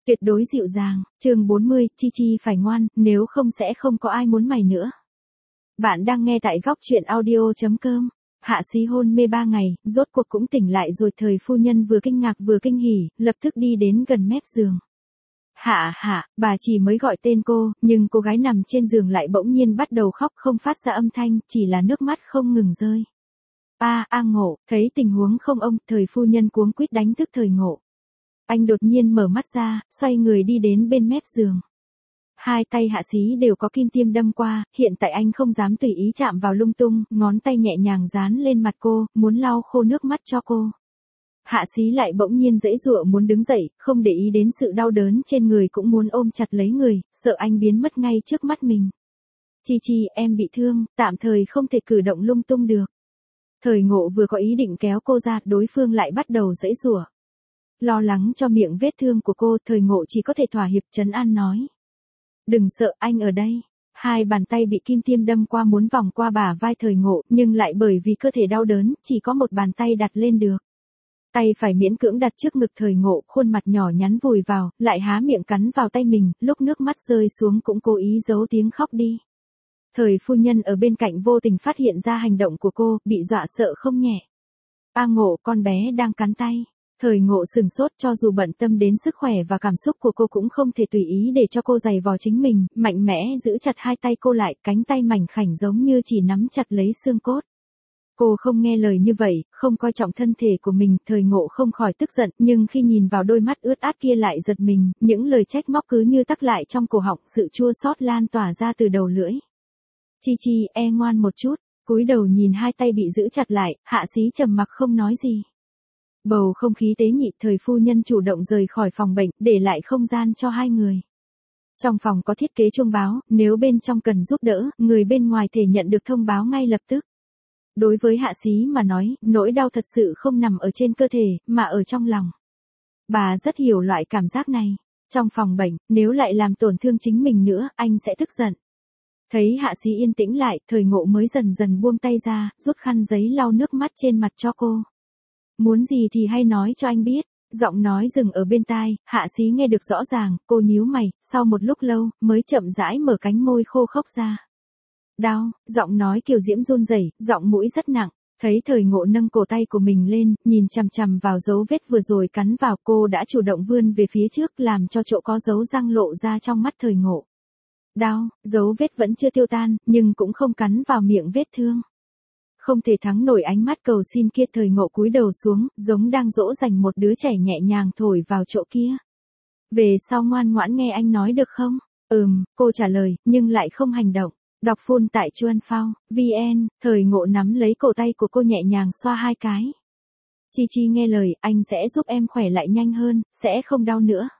Tuyệt đối dịu dàng, chương 40, Chi Chi phải ngoan, nếu không sẽ không có ai muốn mày nữa. Bạn đang nghe tại góc truyện audio.com. Hạ Xí hôn mê 3 ngày, rốt cuộc cũng tỉnh lại rồi. Thời phu nhân vừa kinh ngạc vừa kinh hỉ, lập tức đi đến gần mép giường. Hạ, bà chỉ mới gọi tên cô, nhưng cô gái nằm trên giường lại bỗng nhiên bắt đầu khóc không phát ra âm thanh, chỉ là nước mắt không ngừng rơi. Ngộ, thấy tình huống không ông, thời phu nhân cuống quýt đánh thức thời Ngộ. Anh đột nhiên mở mắt ra, xoay người đi đến bên mép giường. Hai tay Hạ Xí đều có kim tiêm đâm qua, hiện tại anh không dám tùy ý chạm vào lung tung, ngón tay nhẹ nhàng dán lên mặt cô, muốn lau khô nước mắt cho cô. Hạ Xí lại bỗng nhiên giãy giụa muốn đứng dậy, không để ý đến sự đau đớn trên người, cũng muốn ôm chặt lấy người, sợ anh biến mất ngay trước mắt mình. Chi, em bị thương, tạm thời không thể cử động lung tung được. Thời Ngộ vừa có ý định kéo cô ra, đối phương lại bắt đầu giãy giụa. Lo lắng cho miệng vết thương của cô, thời Ngộ chỉ có thể thỏa hiệp trấn an nói. Đừng sợ, anh ở đây. Hai bàn tay bị kim tiêm đâm qua muốn vòng qua bả vai thời Ngộ, nhưng lại bởi vì cơ thể đau đớn, chỉ có một bàn tay đặt lên được. Tay phải miễn cưỡng đặt trước ngực thời Ngộ, khuôn mặt nhỏ nhắn vùi vào, lại há miệng cắn vào tay mình, lúc nước mắt rơi xuống cũng cố ý giấu tiếng khóc đi. Thời phu nhân ở bên cạnh vô tình phát hiện ra hành động của cô, bị dọa sợ không nhẹ. Ngộ, con bé đang cắn tay. Thời Ngộ sừng sốt, cho dù bận tâm đến sức khỏe và cảm xúc của cô cũng không thể tùy ý để cho cô giày vò chính mình, mạnh mẽ giữ chặt hai tay cô lại, cánh tay mảnh khảnh giống như chỉ nắm chặt lấy xương cốt. Cô không nghe lời như vậy, không coi trọng thân thể của mình, thời Ngộ không khỏi tức giận, nhưng khi nhìn vào đôi mắt ướt át kia lại giật mình, những lời trách móc cứ như tắc lại trong cổ họng, sự chua xót lan tỏa ra từ đầu lưỡi. Chi, ngoan một chút, cúi đầu nhìn hai tay bị giữ chặt lại, Hạ Xí trầm mặc không nói gì. Bầu không khí tế nhị, thời phu nhân chủ động rời khỏi phòng bệnh, để lại không gian cho hai người. Trong phòng có thiết kế chuông báo, nếu bên trong cần giúp đỡ, người bên ngoài thể nhận được thông báo ngay lập tức. Đối với Hạ Xí mà nói, nỗi đau thật sự không nằm ở trên cơ thể, mà ở trong lòng. Bà rất hiểu loại cảm giác này. Trong phòng bệnh, nếu lại làm tổn thương chính mình nữa, anh sẽ tức giận. Thấy Hạ Xí yên tĩnh lại, thời Ngộ mới dần dần buông tay ra, rút khăn giấy lau nước mắt trên mặt cho cô. Muốn gì thì hay nói cho anh biết. Giọng nói dừng ở bên tai, Hạ Xí nghe được rõ ràng, cô nhíu mày, sau một lúc lâu, mới chậm rãi mở cánh môi khô khốc ra. Đau, giọng nói kiều diễm run rẩy, giọng mũi rất nặng. Thấy thời Ngộ nâng cổ tay của mình lên, nhìn chằm chằm vào dấu vết vừa rồi cắn vào, cô đã chủ động vươn về phía trước, làm cho chỗ có dấu răng lộ ra trong mắt thời Ngộ. Đau, dấu vết vẫn chưa tiêu tan, nhưng cũng không cắn vào miệng vết thương. Không thể thắng nổi ánh mắt cầu xin kia, thời Ngộ cúi đầu xuống, giống đang dỗ dành một đứa trẻ nhẹ nhàng thổi vào chỗ kia. Về sau ngoan ngoãn nghe anh nói được không? Cô trả lời, nhưng lại không hành động. Đọc full tại Chuan Phao, VN, thời Ngộ nắm lấy cổ tay của cô nhẹ nhàng xoa hai cái. Chi nghe lời, anh sẽ giúp em khỏe lại nhanh hơn, sẽ không đau nữa.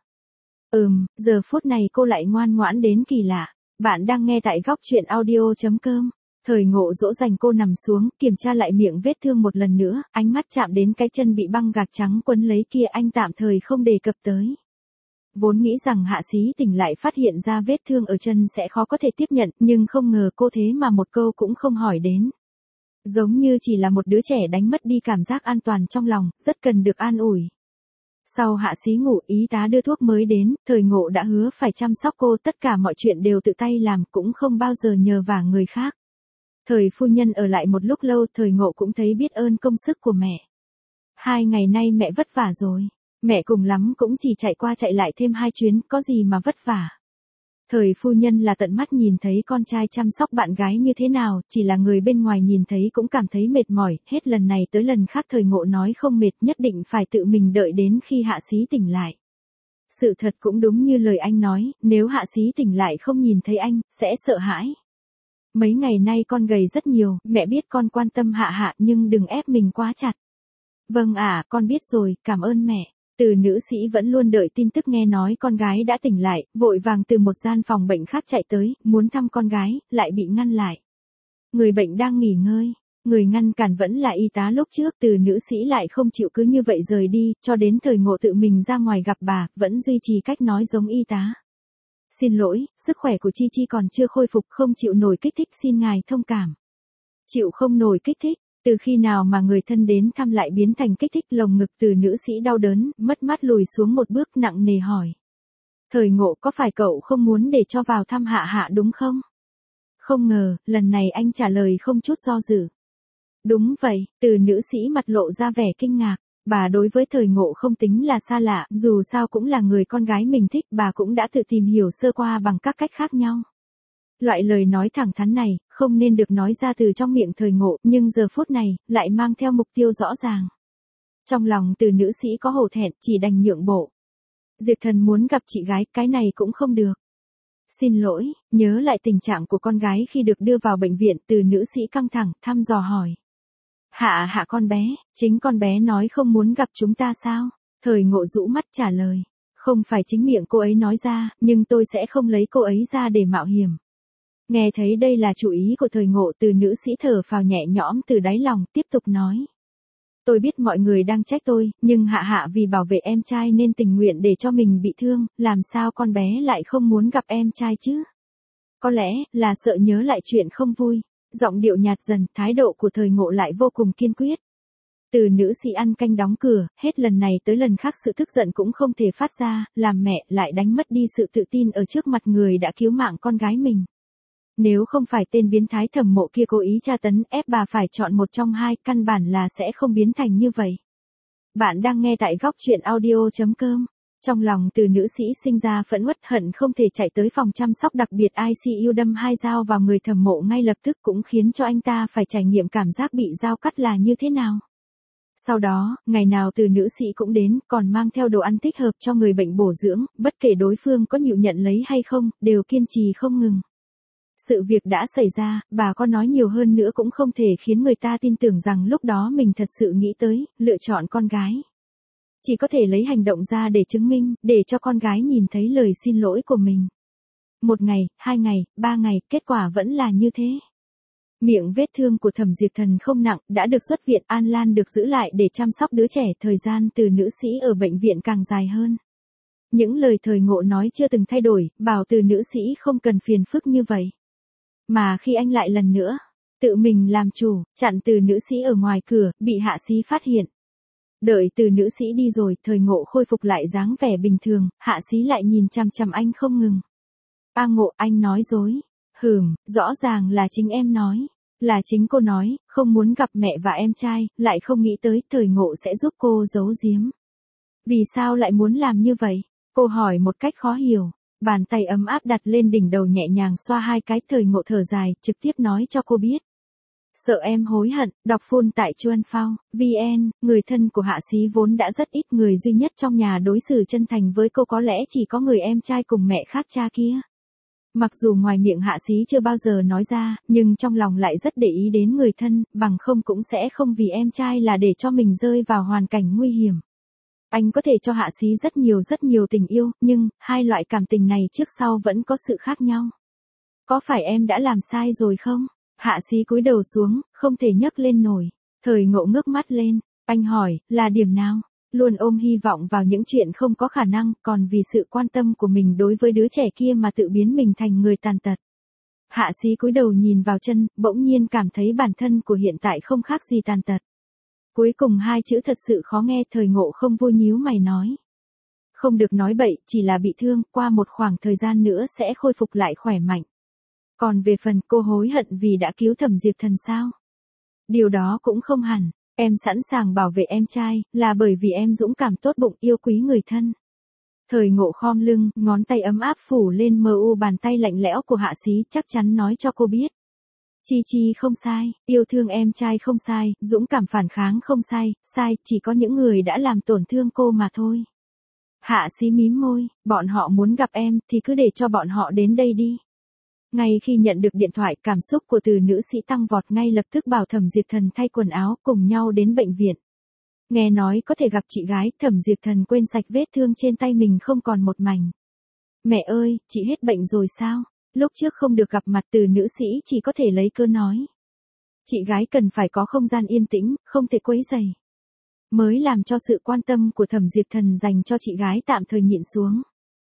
Giờ phút này cô lại ngoan ngoãn đến kỳ lạ. Bạn đang nghe tại góc truyện audio.com. Thời Ngộ dỗ dành cô nằm xuống, kiểm tra lại miệng vết thương một lần nữa, ánh mắt chạm đến cái chân bị băng gạc trắng quấn lấy kia, anh tạm thời không đề cập tới. Vốn nghĩ rằng Hạ Xí tỉnh lại phát hiện ra vết thương ở chân sẽ khó có thể tiếp nhận, nhưng không ngờ cô thế mà một câu cũng không hỏi đến. Giống như chỉ là một đứa trẻ đánh mất đi cảm giác an toàn trong lòng, rất cần được an ủi. Sau Hạ Xí ngủ, y tá đưa thuốc mới đến, thời Ngộ đã hứa phải chăm sóc cô, tất cả mọi chuyện đều tự tay làm, cũng không bao giờ nhờ vả người khác. Thời phu nhân ở lại một lúc lâu, thời Ngộ cũng thấy biết ơn công sức của mẹ. 2 ngày nay mẹ vất vả rồi. Mẹ cùng lắm cũng chỉ chạy qua chạy lại thêm 2 chuyến, có gì mà vất vả. Thời phu nhân là tận mắt nhìn thấy con trai chăm sóc bạn gái như thế nào, chỉ là người bên ngoài nhìn thấy cũng cảm thấy mệt mỏi, hết lần này tới lần khác thời Ngộ nói không mệt, nhất định phải tự mình đợi đến khi Hạ Xí tỉnh lại. Sự thật cũng đúng như lời anh nói, nếu Hạ Xí tỉnh lại không nhìn thấy anh, sẽ sợ hãi. Mấy ngày nay con gầy rất nhiều, mẹ biết con quan tâm Hạ nhưng đừng ép mình quá chặt. Vâng con biết rồi, cảm ơn mẹ. Từ nữ sĩ vẫn luôn đợi tin tức nghe nói con gái đã tỉnh lại, vội vàng từ một gian phòng bệnh khác chạy tới, muốn thăm con gái, lại bị ngăn lại. Người bệnh đang nghỉ ngơi, người ngăn cản vẫn là y tá lúc trước, từ nữ sĩ lại không chịu cứ như vậy rời đi, cho đến thời Ngộ tự mình ra ngoài gặp bà, vẫn duy trì cách nói giống y tá. Xin lỗi, sức khỏe của Chi còn chưa khôi phục, không chịu nổi kích thích, xin ngài thông cảm. Chịu không nổi kích thích. Từ khi nào mà người thân đến thăm lại biến thành kích thích, lồng ngực từ nữ sĩ đau đớn, mất mát lùi xuống một bước, nặng nề hỏi. Thời Ngộ, có phải cậu không muốn để cho vào thăm Hạ Hạ đúng không? Không ngờ, lần này anh trả lời không chút do dự. Đúng vậy, Từ nữ sĩ mặt lộ ra vẻ kinh ngạc. Bà đối với Thời Ngộ không tính là xa lạ, dù sao cũng là người con gái mình thích, bà cũng đã tự tìm hiểu sơ qua bằng các cách khác nhau. Loại lời nói thẳng thắn này, không nên được nói ra từ trong miệng Thời Ngộ, nhưng giờ phút này, lại mang theo mục tiêu rõ ràng. Trong lòng Từ nữ sĩ có hổ thẹn, chỉ đành nhượng bộ. Diệp Thần muốn gặp chị gái, cái này cũng không được. Xin lỗi, nhớ lại tình trạng của con gái khi được đưa vào bệnh viện, Từ nữ sĩ căng thẳng, thăm dò hỏi. Hạ Hạ con bé, chính con bé nói không muốn gặp chúng ta sao? Thời Ngộ rũ mắt trả lời. Không phải chính miệng cô ấy nói ra, nhưng tôi sẽ không lấy cô ấy ra để mạo hiểm. Nghe thấy đây là chủ ý của Thời Ngộ, Từ nữ sĩ thở phào nhẹ nhõm từ đáy lòng, tiếp tục nói. Tôi biết mọi người đang trách tôi, nhưng Hạ Hạ vì bảo vệ em trai nên tình nguyện để cho mình bị thương, làm sao con bé lại không muốn gặp em trai chứ? Có lẽ, là sợ nhớ lại chuyện không vui. Giọng điệu nhạt dần, thái độ của Thời Ngộ lại vô cùng kiên quyết. Từ nữ sĩ ăn canh đóng cửa, hết lần này tới lần khác sự tức giận cũng không thể phát ra, làm mẹ lại đánh mất đi sự tự tin ở trước mặt người đã cứu mạng con gái mình. Nếu không phải tên biến thái Thẩm Mộ kia cố ý tra tấn ép bà phải chọn một trong hai, căn bản là sẽ không biến thành như vậy. Bạn đang nghe tại góc truyện audio.com. Trong lòng Từ nữ sĩ sinh ra phẫn uất hận không thể chạy tới phòng chăm sóc đặc biệt ICU đâm 2 dao vào người Thẩm Mộ ngay lập tức, cũng khiến cho anh ta phải trải nghiệm cảm giác bị dao cắt là như thế nào. Sau đó, ngày nào Từ nữ sĩ cũng đến, còn mang theo đồ ăn thích hợp cho người bệnh bổ dưỡng, bất kể đối phương có chịu nhận lấy hay không, đều kiên trì không ngừng. Sự việc đã xảy ra, bà có nói nhiều hơn nữa cũng không thể khiến người ta tin tưởng rằng lúc đó mình thật sự nghĩ tới, lựa chọn con gái. Chỉ có thể lấy hành động ra để chứng minh, để cho con gái nhìn thấy lời xin lỗi của mình. 1 ngày, 2 ngày, 3 ngày, kết quả vẫn là như thế. Miệng vết thương của Thẩm Diệp Thần không nặng, đã được xuất viện, An Lan được giữ lại để chăm sóc đứa trẻ, thời gian Từ nữ sĩ ở bệnh viện càng dài hơn. Những lời Thời Ngộ nói chưa từng thay đổi, bảo Từ nữ sĩ không cần phiền phức như vậy. Mà khi anh lại lần nữa, tự mình làm chủ, chặn Từ nữ sĩ ở ngoài cửa, bị Hạ Sĩ phát hiện. Đợi Từ nữ sĩ đi rồi, Thời Ngộ khôi phục lại dáng vẻ bình thường, Hạ Sĩ lại nhìn chằm chằm anh không ngừng. A Ngộ, anh nói dối. Rõ ràng là chính em nói. Là chính cô nói, không muốn gặp mẹ và em trai, lại không nghĩ tới Thời Ngộ sẽ giúp cô giấu giếm. Vì sao lại muốn làm như vậy? Cô hỏi một cách khó hiểu. Bàn tay ấm áp đặt lên đỉnh đầu nhẹ nhàng xoa 2 cái, Thời Ngộ thở dài, trực tiếp nói cho cô biết. Sợ em hối hận, đọc full tại Chuan Phao, VN, người thân của Hạ Sĩ vốn đã rất ít, người duy nhất trong nhà đối xử chân thành với cô có lẽ chỉ có người em trai cùng mẹ khác cha kia. Mặc dù ngoài miệng Hạ Sĩ chưa bao giờ nói ra, nhưng trong lòng lại rất để ý đến người thân, bằng không cũng sẽ không vì em trai là để cho mình rơi vào hoàn cảnh nguy hiểm. Anh có thể cho Hạ Sĩ rất nhiều tình yêu, nhưng, hai loại cảm tình này trước sau vẫn có sự khác nhau. Có phải em đã làm sai rồi không? Hạ Sĩ cúi đầu xuống, không thể nhấc lên nổi. Thời Ngộ ngước mắt lên, anh hỏi, là điểm nào? Luôn ôm hy vọng vào những chuyện không có khả năng, còn vì sự quan tâm của mình đối với đứa trẻ kia mà tự biến mình thành người tàn tật. Hạ Sĩ cúi đầu nhìn vào chân, bỗng nhiên cảm thấy bản thân của hiện tại không khác gì tàn tật. Cuối cùng 2 chữ thật sự khó nghe, Thời Ngộ không vui nhíu mày nói. Không được nói bậy, chỉ là bị thương, qua một khoảng thời gian nữa sẽ khôi phục lại khỏe mạnh. Còn về phần cô hối hận vì đã cứu Thẩm Diệp Thần sao? Điều đó cũng không hẳn, em sẵn sàng bảo vệ em trai, là bởi vì em dũng cảm tốt bụng yêu quý người thân. Thời Ngộ khom lưng, ngón tay ấm áp phủ lên bàn tay lạnh lẽo của Hạ Sĩ, chắc chắn nói cho cô biết. Chi không sai, yêu thương em trai không sai, dũng cảm phản kháng không sai, sai chỉ có những người đã làm tổn thương cô mà thôi. Hạ Sĩ mím môi, bọn họ muốn gặp em thì cứ để cho bọn họ đến đây đi. Ngay khi nhận được điện thoại, cảm xúc của Từ nữ sĩ tăng vọt, ngay lập tức bảo Thẩm Diệp Thần thay quần áo cùng nhau đến bệnh viện. Nghe nói có thể gặp chị gái, Thẩm Diệp Thần quên sạch vết thương trên tay mình không còn một mảnh. Mẹ ơi, chị hết bệnh rồi sao? Lúc trước không được gặp mặt, Từ nữ sĩ chỉ có thể lấy cớ nói. Chị gái cần phải có không gian yên tĩnh, không thể quấy rầy. Mới làm cho sự quan tâm của Thẩm Diệp Thần dành cho chị gái tạm thời nhịn xuống.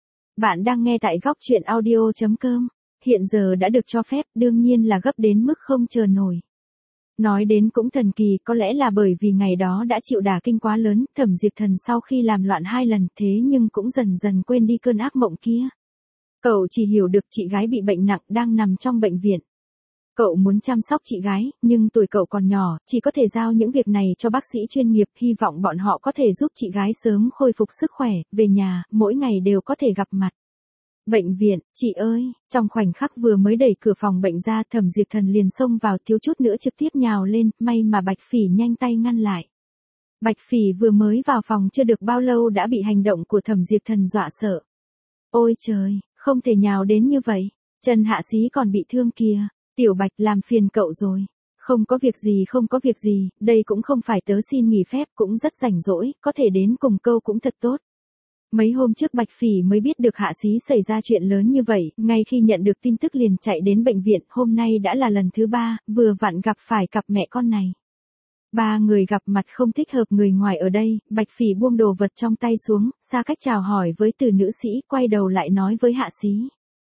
Bạn đang nghe tại góc truyện audio.com. Hiện giờ đã được cho phép, đương nhiên là gấp đến mức không chờ nổi. Nói đến cũng thần kỳ, có lẽ là bởi vì ngày đó đã chịu đả kinh quá lớn, Thẩm Diệp Thần sau khi làm loạn 2 lần thế nhưng cũng dần dần quên đi cơn ác mộng kia. Cậu chỉ hiểu được chị gái bị bệnh nặng đang nằm trong bệnh viện. Cậu muốn chăm sóc chị gái, nhưng tuổi cậu còn nhỏ, chỉ có thể giao những việc này cho bác sĩ chuyên nghiệp, hy vọng bọn họ có thể giúp chị gái sớm khôi phục sức khỏe, về nhà, mỗi ngày đều có thể gặp mặt. Bệnh viện, chị ơi, trong khoảnh khắc vừa mới đẩy cửa phòng bệnh ra, Thẩm Diệp Thần liền xông vào, thiếu chút nữa trực tiếp nhào lên, may mà Bạch Phỉ nhanh tay ngăn lại. Bạch Phỉ vừa mới vào phòng chưa được bao lâu đã bị hành động của Thẩm Diệp Thần dọa sợ. Ôi trời, không thể nhào đến như vậy, Trần Hạ Sĩ còn bị thương kìa, Tiểu Bạch làm phiền cậu rồi. Không có việc gì, không có việc gì, đây cũng không phải tớ xin nghỉ phép, cũng rất rảnh rỗi, có thể đến cùng câu cũng thật tốt. Mấy hôm trước Bạch Phỉ mới biết được Hạ Sĩ xảy ra chuyện lớn như vậy, ngay khi nhận được tin tức liền chạy đến bệnh viện, hôm nay đã là lần thứ 3, vừa vặn gặp phải cặp mẹ con này. 3 người gặp mặt không thích hợp người ngoài ở đây, Bạch Phỉ buông đồ vật trong tay xuống, xa cách chào hỏi với từ nữ sĩ, quay đầu lại nói với Hạ Sĩ.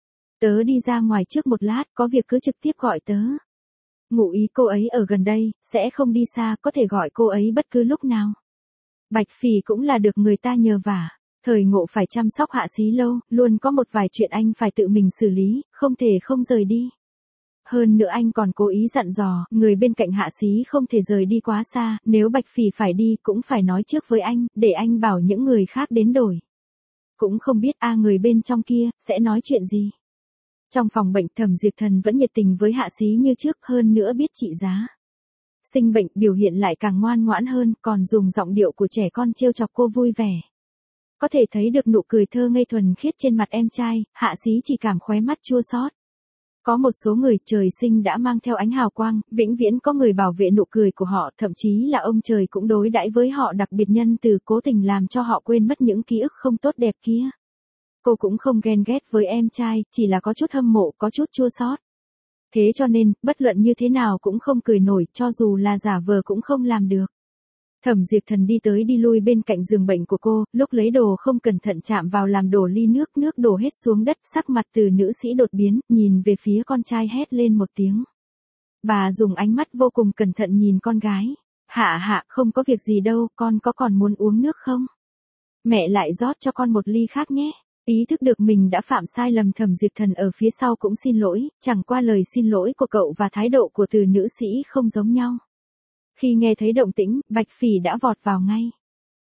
Tớ đi ra ngoài trước một lát, có việc cứ trực tiếp gọi tớ. Ngụ ý cô ấy ở gần đây, sẽ không đi xa, có thể gọi cô ấy bất cứ lúc nào. Bạch Phỉ cũng là được người ta nhờ vả. Thời ngộ phải chăm sóc Hạ Sĩ lâu, luôn có một vài chuyện anh phải tự mình xử lý, không thể không rời đi. Hơn nữa anh còn cố ý dặn dò, người bên cạnh Hạ Sĩ không thể rời đi quá xa, nếu Bạch Phỉ phải đi cũng phải nói trước với anh, để anh bảo những người khác đến đổi. Cũng không biết người bên trong kia, sẽ nói chuyện gì. Trong phòng bệnh Thẩm Diệp Thần vẫn nhiệt tình với Hạ Sĩ như trước, hơn nữa biết trị giá. Sinh bệnh biểu hiện lại càng ngoan ngoãn hơn, còn dùng giọng điệu của trẻ con trêu chọc cô vui vẻ. Có thể thấy được nụ cười thơ ngây thuần khiết trên mặt em trai, Hạ Sĩ chỉ cảm khóe mắt chua xót. Có một số người trời sinh đã mang theo ánh hào quang, vĩnh viễn có người bảo vệ nụ cười của họ, thậm chí là ông trời cũng đối đãi với họ đặc biệt nhân từ, cố tình làm cho họ quên mất những ký ức không tốt đẹp kia. Cô cũng không ghen ghét với em trai, chỉ là có chút hâm mộ, có chút chua xót. Thế cho nên, bất luận như thế nào cũng không cười nổi, cho dù là giả vờ cũng không làm được. Thẩm Diệp Thần đi tới đi lui bên cạnh giường bệnh của cô, lúc lấy đồ không cẩn thận chạm vào làm đổ ly nước, nước đổ hết xuống đất, sắc mặt từ nữ sĩ đột biến, nhìn về phía con trai hét lên một tiếng. Bà dùng ánh mắt vô cùng cẩn thận nhìn con gái. Hạ, không có việc gì đâu, con có còn muốn uống nước không? Mẹ lại rót cho con một ly khác nhé. Ý thức được mình đã phạm sai lầm, Thẩm Diệp Thần ở phía sau cũng xin lỗi, chẳng qua lời xin lỗi của cậu và thái độ của từ nữ sĩ không giống nhau. Khi nghe thấy động tĩnh, Bạch Phỉ đã vọt vào ngay.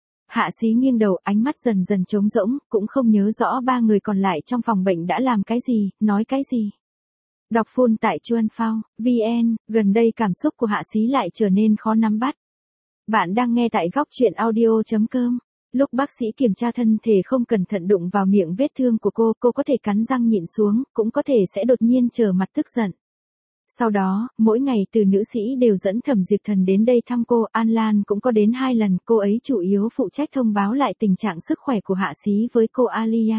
Hạ Sĩ nghiêng đầu, ánh mắt dần dần trống rỗng, cũng không nhớ rõ 3 người còn lại trong phòng bệnh đã làm cái gì, nói cái gì. Đọc full tại Chuan Phao, VN, gần đây cảm xúc của Hạ Sĩ lại trở nên khó nắm bắt. Bạn đang nghe tại góc truyện audio.com. Lúc bác sĩ kiểm tra thân thể không cẩn thận đụng vào miệng vết thương của cô có thể cắn răng nhịn xuống, cũng có thể sẽ đột nhiên trở mặt tức giận. Sau đó, mỗi ngày từ nữ sĩ đều dẫn Thẩm Diệp Thần đến đây thăm cô, An Lan cũng có đến 2 lần, cô ấy chủ yếu phụ trách thông báo lại tình trạng sức khỏe của Hạ Sĩ với cô Alia.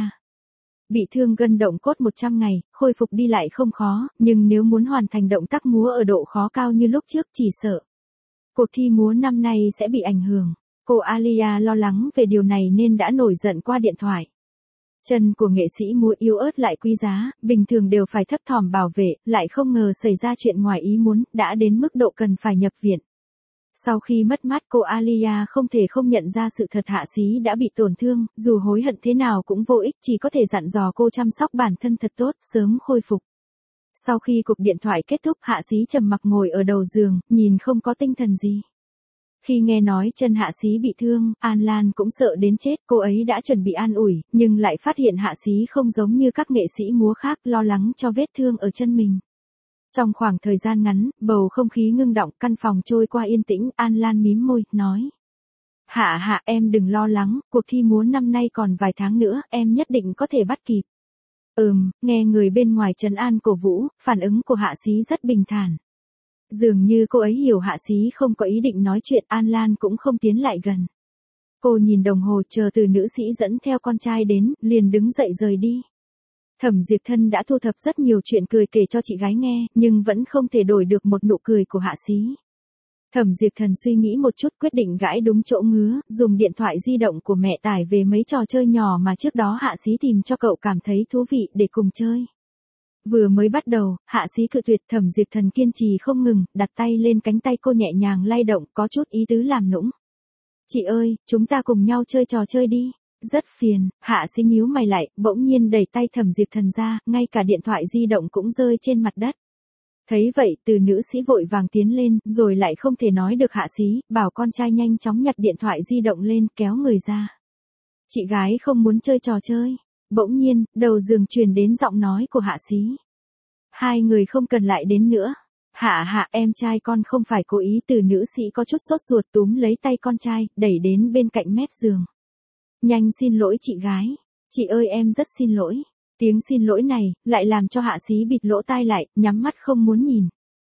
Bị thương gân động cốt 100 ngày, khôi phục đi lại không khó, nhưng nếu muốn hoàn thành động tác múa ở độ khó cao như lúc trước chỉ sợ cuộc thi múa năm nay sẽ bị ảnh hưởng. Cô Alia lo lắng về điều này nên đã nổi giận qua điện thoại. Chân của nghệ sĩ múa yếu ớt lại quý giá, bình thường đều phải thấp thỏm bảo vệ, lại không ngờ xảy ra chuyện ngoài ý muốn, đã đến mức độ cần phải nhập viện. Sau khi mất mát, cô Alia không thể không nhận ra sự thật, Hạ Sĩ đã bị tổn thương, dù hối hận thế nào cũng vô ích, chỉ có thể dặn dò cô chăm sóc bản thân thật tốt, sớm khôi phục. Sau khi cuộc điện thoại kết thúc, Hạ Sĩ trầm mặc ngồi ở đầu giường, nhìn không có tinh thần gì. Khi nghe nói chân Hạ Sĩ bị thương, An Lan cũng sợ đến chết, cô ấy đã chuẩn bị an ủi, nhưng lại phát hiện Hạ Sĩ không giống như các nghệ sĩ múa khác, lo lắng cho vết thương ở chân mình. Trong khoảng thời gian ngắn, bầu không khí ngưng động, căn phòng trôi qua yên tĩnh, An Lan mím môi, nói. Hạ, em đừng lo lắng, cuộc thi múa năm nay còn vài tháng nữa, em nhất định có thể bắt kịp. Nghe người bên ngoài trấn an cổ vũ, phản ứng của Hạ Sĩ rất bình thản. Dường như cô ấy hiểu Hạ Sĩ không có ý định nói chuyện, An Lan cũng không tiến lại gần. Cô nhìn đồng hồ chờ từ nữ sĩ dẫn theo con trai đến, liền đứng dậy rời đi. Thẩm Diệp Thần đã thu thập rất nhiều chuyện cười kể cho chị gái nghe, nhưng vẫn không thể đổi được một nụ cười của Hạ Sĩ. Thẩm Diệp Thần suy nghĩ một chút, quyết định gãi đúng chỗ ngứa, dùng điện thoại di động của mẹ tải về mấy trò chơi nhỏ mà trước đó Hạ Sĩ tìm cho cậu cảm thấy thú vị để cùng chơi. Vừa mới bắt đầu, Hạ Sĩ cự tuyệt, Thẩm Diệp Thần kiên trì không ngừng, đặt tay lên cánh tay cô nhẹ nhàng lay động, có chút ý tứ làm nũng. Chị ơi, chúng ta cùng nhau chơi trò chơi đi. Rất phiền, Hạ Sĩ nhíu mày lại, bỗng nhiên đẩy tay Thẩm Diệp Thần ra, ngay cả điện thoại di động cũng rơi trên mặt đất. Thấy vậy, từ nữ sĩ vội vàng tiến lên, rồi lại không thể nói được Hạ Sĩ, bảo con trai nhanh chóng nhặt điện thoại di động lên, kéo người ra. Chị gái không muốn chơi trò chơi. Bỗng nhiên, đầu giường truyền đến giọng nói của Hạ Sĩ. Hai người không cần lại đến nữa. Hạ, em trai con không phải cố ý. Từ nữ sĩ có chút sốt ruột túm lấy tay con trai, đẩy đến bên cạnh mép giường. Nhanh xin lỗi chị gái. Chị ơi em rất xin lỗi. Tiếng xin lỗi này, lại làm cho Hạ Sĩ bịt lỗ tai lại, nhắm mắt không muốn nhìn.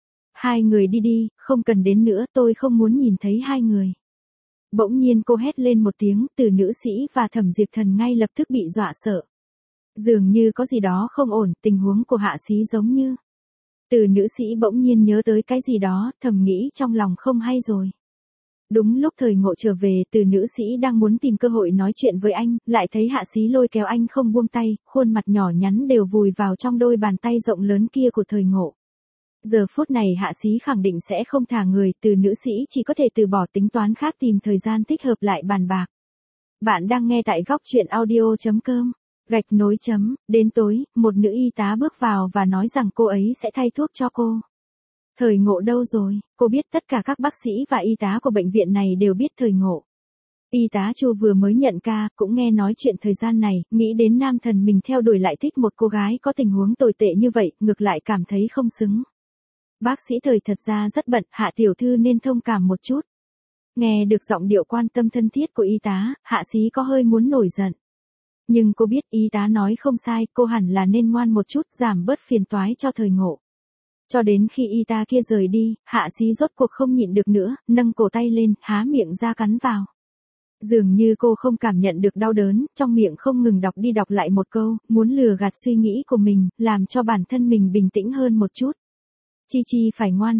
Hai người đi đi, không cần đến nữa, tôi không muốn nhìn thấy hai người. Bỗng nhiên cô hét lên một tiếng, từ nữ sĩ và Thẩm Diệp Thần ngay lập tức bị dọa sợ. Dường như có gì đó không ổn, tình huống của Hạ Sĩ giống như. Từ nữ sĩ bỗng nhiên nhớ tới cái gì đó, thầm nghĩ trong lòng không hay rồi. Đúng lúc Thời Ngộ trở về, từ nữ sĩ đang muốn tìm cơ hội nói chuyện với anh, lại thấy Hạ Sĩ lôi kéo anh không buông tay, khuôn mặt nhỏ nhắn đều vùi vào trong đôi bàn tay rộng lớn kia của Thời Ngộ. Giờ phút này Hạ Sĩ khẳng định sẽ không thả người, từ nữ sĩ chỉ có thể từ bỏ tính toán khác tìm thời gian thích hợp lại bàn bạc. Bạn đang nghe tại góc truyện audio.com. Gạch nối chấm, đến tối, một nữ y tá bước vào và nói rằng cô ấy sẽ thay thuốc cho cô. Thời Ngộ đâu rồi? Cô biết tất cả các bác sĩ và y tá của bệnh viện này đều biết Thời Ngộ. Y tá Chu vừa mới nhận ca, cũng nghe nói chuyện thời gian này, nghĩ đến nam thần mình theo đuổi lại thích một cô gái có tình huống tồi tệ như vậy, ngược lại cảm thấy không xứng. Bác sĩ Thời thật ra rất bận, Hạ tiểu thư nên thông cảm một chút. Nghe được giọng điệu quan tâm thân thiết của y tá, Hạ Sĩ có hơi muốn nổi giận. Nhưng cô biết y tá nói không sai, cô hẳn là nên ngoan một chút, giảm bớt phiền toái cho Thời Ngộ. Cho đến khi y tá kia rời đi, Hạ Sĩ rốt cuộc không nhịn được nữa, nâng cổ tay lên, há miệng ra cắn vào. Dường như cô không cảm nhận được đau đớn, trong miệng không ngừng đọc đi đọc lại một câu, muốn lừa gạt suy nghĩ của mình, làm cho bản thân mình bình tĩnh hơn một chút. Chi Chi phải ngoan,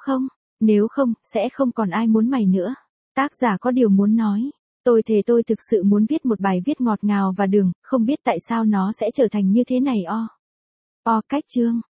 nếu không, sẽ không còn ai muốn mày nữa. Tác giả có điều muốn nói. Tôi thề tôi thực sự muốn viết một bài viết ngọt ngào và đường, không biết tại sao nó sẽ trở thành như thế này o. Cách chương.